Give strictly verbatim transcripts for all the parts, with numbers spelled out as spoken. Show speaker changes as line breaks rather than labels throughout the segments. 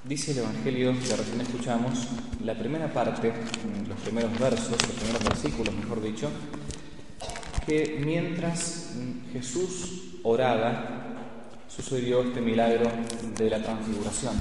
Dice el Evangelio que recién escuchamos, la primera parte, los primeros versos, los primeros versículos, mejor dicho, que mientras Jesús oraba, sucedió este milagro de la transfiguración.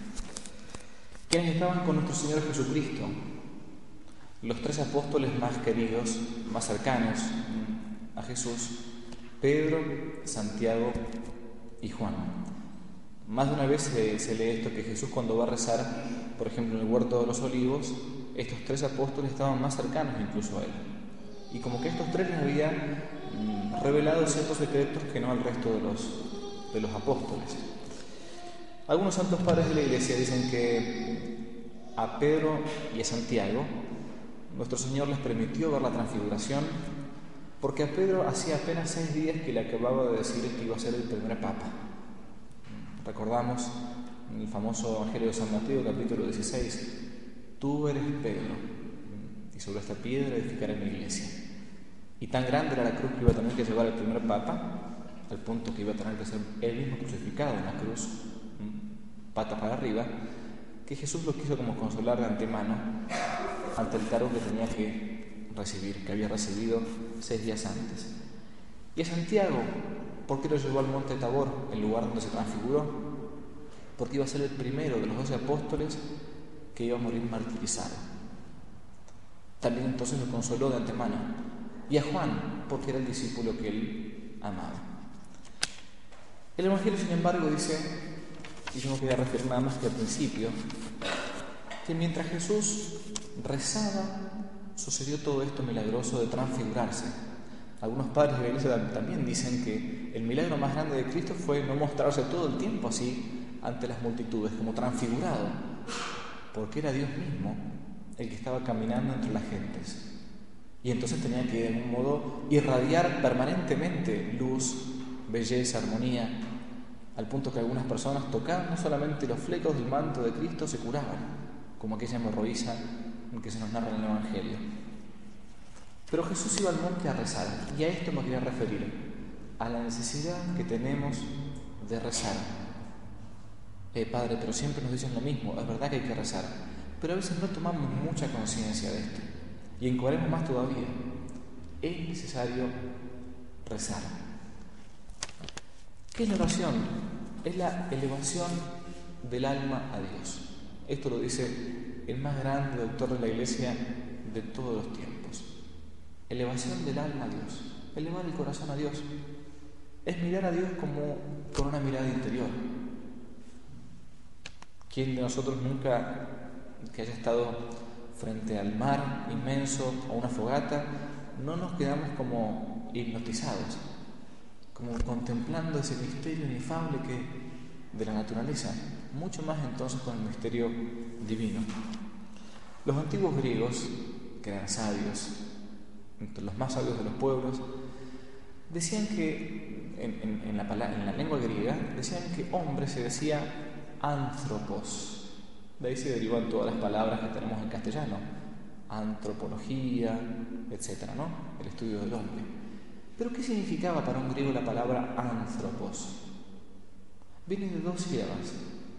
¿Quiénes estaban con nuestro Señor Jesucristo? Los tres apóstoles más queridos, más cercanos a Jesús, Pedro, Santiago y Juan. Más de una vez se, se lee esto, que Jesús cuando va a rezar, por ejemplo en el huerto de los olivos, estos tres apóstoles estaban más cercanos incluso a él. Y como que estos tres les habían mm, revelado ciertos secretos que no al resto de los, de los apóstoles. Algunos santos padres de la Iglesia dicen que a Pedro y a Santiago nuestro Señor les permitió ver la transfiguración porque a Pedro hacía apenas seis días que le acababa de decir que iba a ser el primer papa. Recordamos en el famoso Evangelio de San Mateo, capítulo dieciséis, tú eres Pedro, y sobre esta piedra edificaré mi iglesia. Y tan grande era la cruz que iba a tener que llevar el primer papa, al punto que iba a tener que ser él mismo crucificado en la cruz, pata para arriba, que Jesús lo quiso como consolar de antemano ante el cargo que tenía que recibir, que había recibido seis días antes. Y a Santiago, ¿por qué lo llevó al monte Tabor, el lugar donde se transfiguró? Porque iba a ser el primero de los doce apóstoles que iba a morir martirizado. También entonces lo consoló de antemano. Y a Juan, porque era el discípulo que él amaba. El Evangelio, sin embargo, dice, y yo no quería referir nada más que al principio, que mientras Jesús rezaba, sucedió todo esto milagroso de transfigurarse. Algunos padres de la Iglesia también dicen que el milagro más grande de Cristo fue no mostrarse todo el tiempo así ante las multitudes, como transfigurado, porque era Dios mismo el que estaba caminando entre las gentes. Y entonces tenía que de algún modo irradiar permanentemente luz, belleza, armonía, al punto que algunas personas tocaban no solamente los flecos del manto de Cristo, se curaban, como aquella hemorroísa que se nos narra en el Evangelio. Pero Jesús iba al monte a rezar, y a esto me quería referir, a la necesidad que tenemos de rezar. Eh, Padre, pero siempre nos dicen lo mismo, es verdad que hay que rezar, pero a veces no tomamos mucha conciencia de esto, y encuadremos más todavía. Es necesario rezar. ¿Qué es la oración? Es la elevación del alma a Dios. Esto lo dice el más grande doctor de la Iglesia de todos los tiempos. Elevación del alma a Dios, elevar el corazón a Dios, es mirar a Dios como con una mirada interior. ¿Quién de nosotros nunca que haya estado frente al mar inmenso o una fogata, no nos quedamos como hipnotizados, como contemplando ese misterio inefable que de la naturaleza, mucho más entonces con el misterio divino? Los antiguos griegos, que eran sabios, entre los más sabios de los pueblos, decían que, en, en, en, la, en la lengua griega, decían que hombre se decía anthropos. De ahí se derivan todas las palabras que tenemos en castellano, antropología, etcétera, ¿no? El estudio del hombre. ¿Pero qué significaba para un griego la palabra anthropos? Viene de dos sílabas,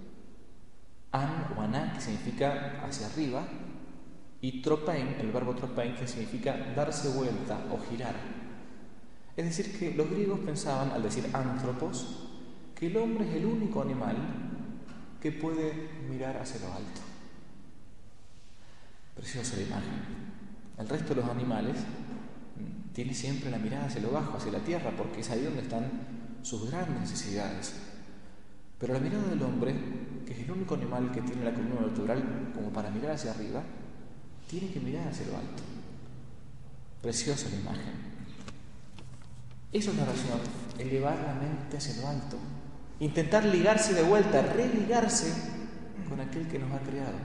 an o aná, que significa hacia arriba, y tropein, el verbo tropein, que significa darse vuelta o girar. Es decir, que los griegos pensaban, al decir anthropos, que el hombre es el único animal que puede mirar hacia lo alto. Preciosa la imagen. El resto de los animales tiene siempre la mirada hacia lo bajo, hacia la tierra, porque es ahí donde están sus grandes necesidades. Pero la mirada del hombre, que es el único animal que tiene la columna vertebral como para mirar hacia arriba, tiene que mirar hacia lo alto. Preciosa la imagen. Eso es la oración, elevar la mente hacia lo alto, intentar ligarse de vuelta, religarse con aquel que nos ha creado.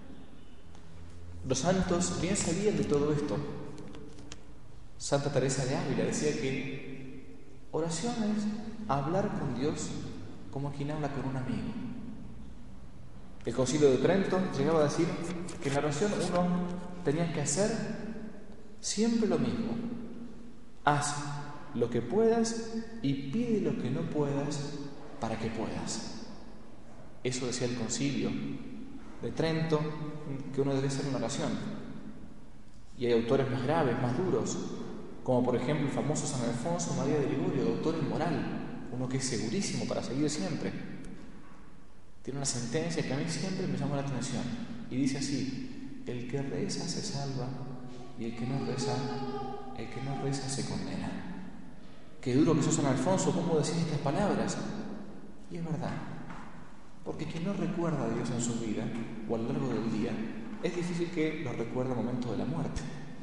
Los santos bien sabían de todo esto. Santa Teresa de Ávila decía que oración es hablar con Dios como quien habla con un amigo. El Concilio de Trento llegaba a decir que en la oración uno tenía que hacer siempre lo mismo. Haz lo que puedas y pide lo que no puedas para que puedas. Eso decía el Concilio de Trento, que uno debe hacer una oración. Y hay autores más graves, más duros, como por ejemplo el famoso San Alfonso María de Ligorio, doctor en moral, uno que es segurísimo para seguir siempre. Tiene una sentencia que a mí siempre me llamó la atención y dice así: el que reza se salva y el que no reza, el que no reza se condena. Qué duro que sos, San Alfonso, ¿cómo decís estas palabras? Y es verdad, porque quien no recuerda a Dios en su vida o a lo largo del día, es difícil que lo recuerde al momento de la muerte.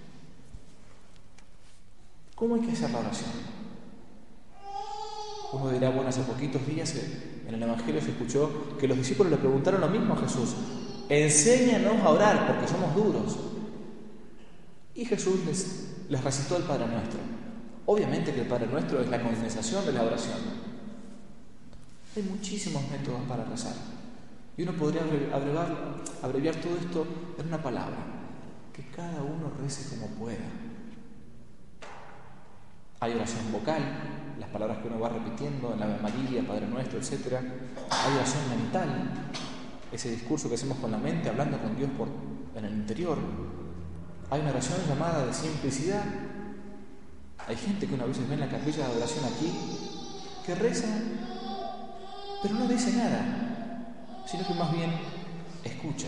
¿Cómo hay que hacer la oración? Uno dirá, bueno, hace poquitos días en el Evangelio se escuchó que los discípulos le preguntaron lo mismo a Jesús: enséñanos a orar porque somos duros. Y Jesús les, les recitó el Padre Nuestro. Obviamente que el Padre Nuestro es la condensación de la oración. Hay muchísimos métodos para rezar. Y uno podría abreviar, abreviar todo esto en una palabra: que cada uno rece como pueda. Hay oración vocal, las palabras que uno va repitiendo en la Ave María, Padre Nuestro, etcétera. Hay oración mental, ese discurso que hacemos con la mente, hablando con Dios por, en el interior. Hay una oración llamada de simplicidad. Hay gente que una vez ve en la capilla de oración aquí, que reza, pero no dice nada, sino que más bien escucha.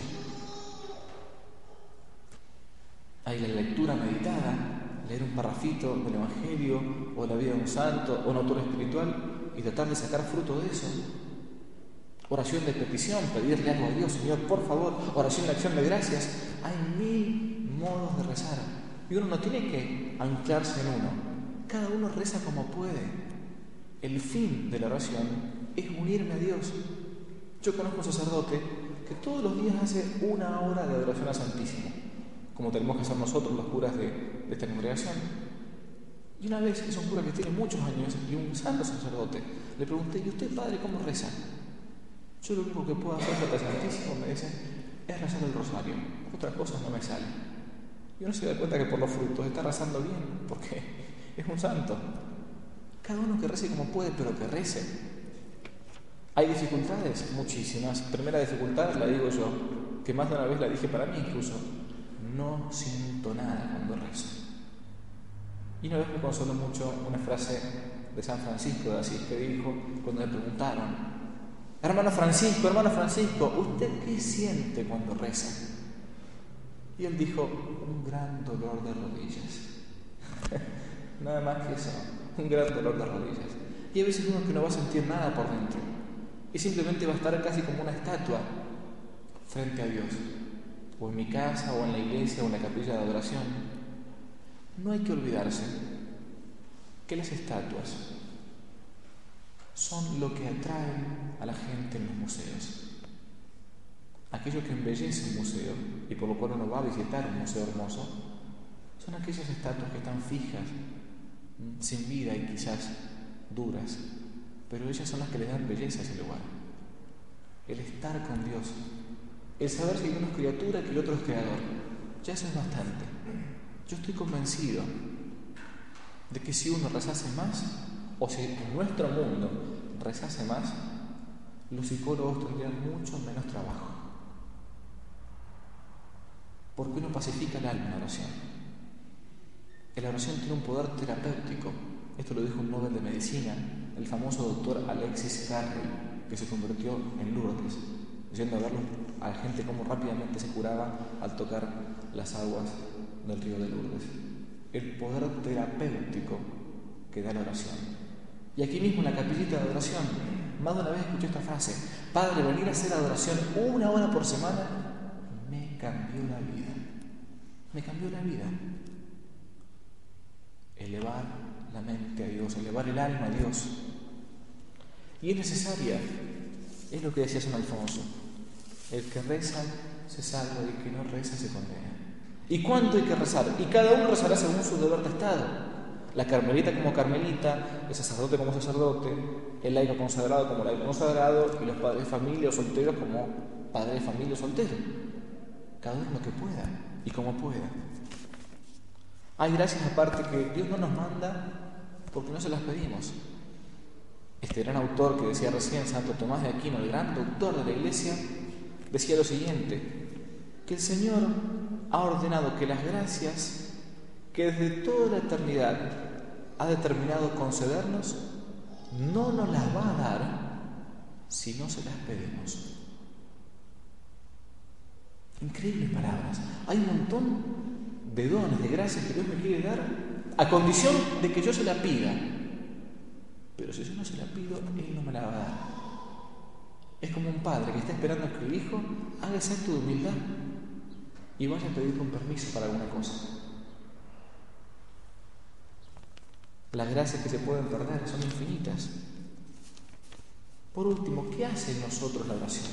Hay la lectura meditada, leer un parrafito del Evangelio o la vida de un santo o un autor espiritual y tratar de sacar fruto de eso. Oración de petición, pedirle algo a Dios: Señor, por favor. Oración de acción de gracias. Hay mil modos de rezar y uno no tiene que anclarse en uno. Cada uno reza como puede. El fin de la oración es unirme a Dios. Yo conozco un sacerdote que todos los días hace una hora de adoración a Santísimo, como tenemos que hacer nosotros los curas de, de esta congregación. Y una vez, es un cura que tiene muchos años y un santo sacerdote, le pregunté: ¿y usted, padre, cómo reza? Yo lo único que puedo hacer frente al Santísimo, me dice, es rezar el rosario. Otras cosas no me salen. Y uno se da cuenta que por los frutos está rezando bien, porque es un santo. Cada uno que rece como puede, pero que rece. ¿Hay dificultades? Muchísimas. Primera dificultad, la digo yo, que más de una vez la dije para mí incluso: no siento nada cuando rezo. Y una vez me consoló mucho una frase de San Francisco de Asís, que dijo cuando le preguntaron: hermano Francisco, hermano Francisco, ¿usted qué siente cuando reza? Y él dijo: un gran dolor de rodillas. Nada más que eso, un gran dolor de rodillas. Y a veces uno que no va a sentir nada por dentro y simplemente va a estar casi como una estatua frente a Dios, o en mi casa, o en la iglesia, o en la capilla de adoración. No hay que olvidarse que las estatuas son lo que atraen a la gente en los museos. Aquello que embellece un museo, y por lo cual uno va a visitar un museo hermoso, son aquellas estatuas que están fijas, sin vida y quizás duras, pero ellas son las que le dan belleza a ese lugar. El estar con Dios, el saber si uno es criatura y que el otro es creador, ya eso es bastante. Yo estoy convencido de que si uno rezase más, o si en nuestro mundo rezase más, los psicólogos tendrían mucho menos trabajo. Porque uno pacifica el alma en la oración. La oración tiene un poder terapéutico. Esto lo dijo un Nobel de Medicina, el famoso doctor Alexis Carrel, que se convirtió en Lourdes, yendo a ver a la gente cómo rápidamente se curaba al tocar las aguas del río de Lourdes. El poder terapéutico que da la oración. Y aquí mismo en la capillita de adoración, más de una vez escuché esta frase: Padre, venir a hacer adoración una hora por semana me cambió la vida. Me cambió la vida. Elevar la mente a Dios, elevar el alma a Dios. Y es necesaria, es lo que decía San Alfonso: el que reza se salva y el que no reza se condena. ¿Y cuánto hay que rezar? Y cada uno rezará según su deber de estado. La carmelita como carmelita, el sacerdote como sacerdote, el laico consagrado como laico consagrado, y los padres de familia o solteros como padres de familia o solteros. Cada uno lo que pueda y como pueda. Hay gracias aparte que Dios no nos manda porque no se las pedimos. Este gran autor que decía recién, Santo Tomás de Aquino, el gran doctor de la Iglesia, decía lo siguiente, que el Señor ha ordenado que las gracias que desde toda la eternidad ha determinado concedernos, no nos las va a dar si no se las pedimos. Increíbles palabras. Hay un montón de dones, de gracias que Dios me quiere dar a condición de que yo se la pida. Pero si yo no se la pido, Él no me la va a dar. Es como un padre que está esperando a que el hijo haga ese acto de humildad y vaya a pedirle un permiso para alguna cosa. Las gracias que se pueden perder son infinitas. Por último, ¿qué hace en nosotros la oración?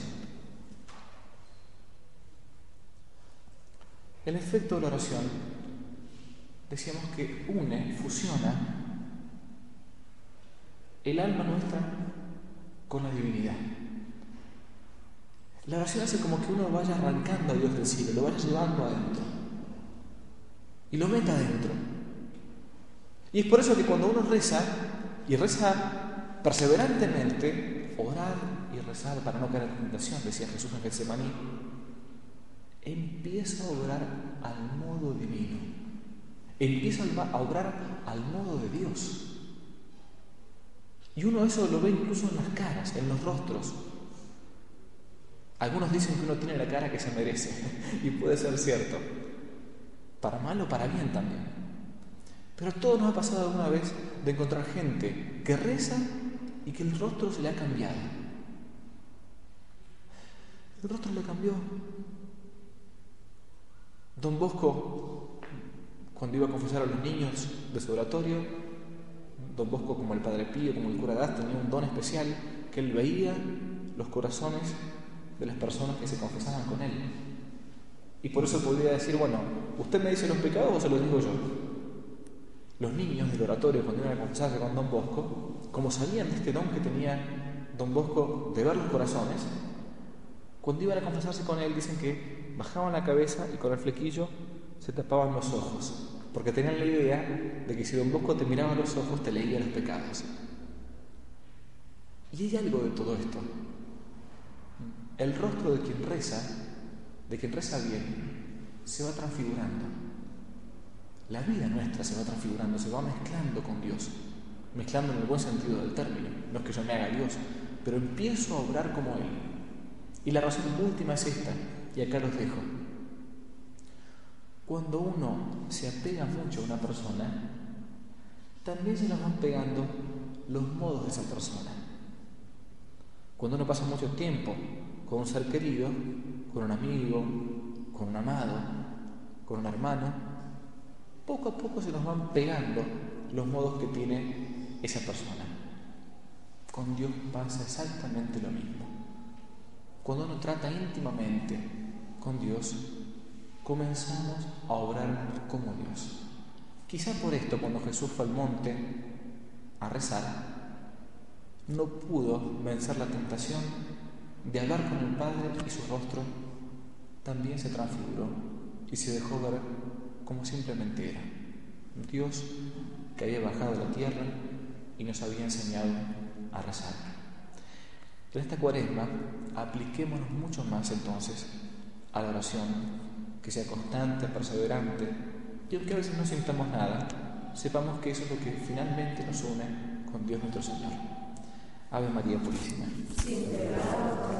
El efecto de la oración, decíamos que une, fusiona el alma nuestra con la divinidad. La oración hace como que uno vaya arrancando a Dios del cielo, lo vaya llevando adentro y lo meta adentro. Y es por eso que cuando uno reza, y reza perseverantemente, orar y rezar para no caer en tentación, decía Jesús en Getsemaní, empieza a obrar al modo divino, empieza a obrar al modo de Dios. Y uno eso lo ve incluso en las caras, en los rostros. Algunos dicen que uno tiene la cara que se merece, y puede ser cierto, para mal o para bien también. Pero a todos nos ha pasado alguna vez de encontrar gente que reza y que el rostro se le ha cambiado. El rostro le cambió. Don Bosco, cuando iba a confesar a los niños de su oratorio, Don Bosco, como el Padre Pío, como el cura Gás, tenía un don especial que él veía los corazones de las personas que se confesaban con él. Y por eso podía decir, bueno, ¿usted me dice los pecados o se los digo yo? Los niños del oratorio, cuando iban a confesarse con Don Bosco, como sabían de este don que tenía Don Bosco de ver los corazones, cuando iban a confesarse con él, dicen que bajaban la cabeza y con el flequillo se tapaban los ojos, porque tenían la idea de que si Don Bosco te miraba a los ojos, te leía los pecados. Y hay algo de todo esto. El rostro de quien reza, de quien reza bien, se va transfigurando. La vida nuestra se va transfigurando, se va mezclando con Dios, mezclando en el buen sentido del término. No es que yo me haga Dios, pero empiezo a obrar como Él. Y la razón última es esta, y acá los dejo. Cuando uno se apega mucho a una persona, también se nos van pegando los modos de esa persona. Cuando uno pasa mucho tiempo con un ser querido, con un amigo, con un amado, con un hermano, poco a poco se nos van pegando los modos que tiene esa persona. Con Dios pasa exactamente lo mismo. Cuando uno trata íntimamente con Dios, comenzamos a obrar como Dios. Quizá por esto, cuando Jesús fue al monte a rezar, no pudo vencer la tentación de hablar con el Padre y su rostro también se transfiguró y se dejó ver como simplemente era. Dios que había bajado a la tierra y nos había enseñado a rezar. En esta cuaresma apliquémonos mucho más entonces a la oración, que sea constante, perseverante, y aunque a veces no sintamos nada, sepamos que eso es lo que finalmente nos une con Dios nuestro Señor. Ave María Purísima. Sí,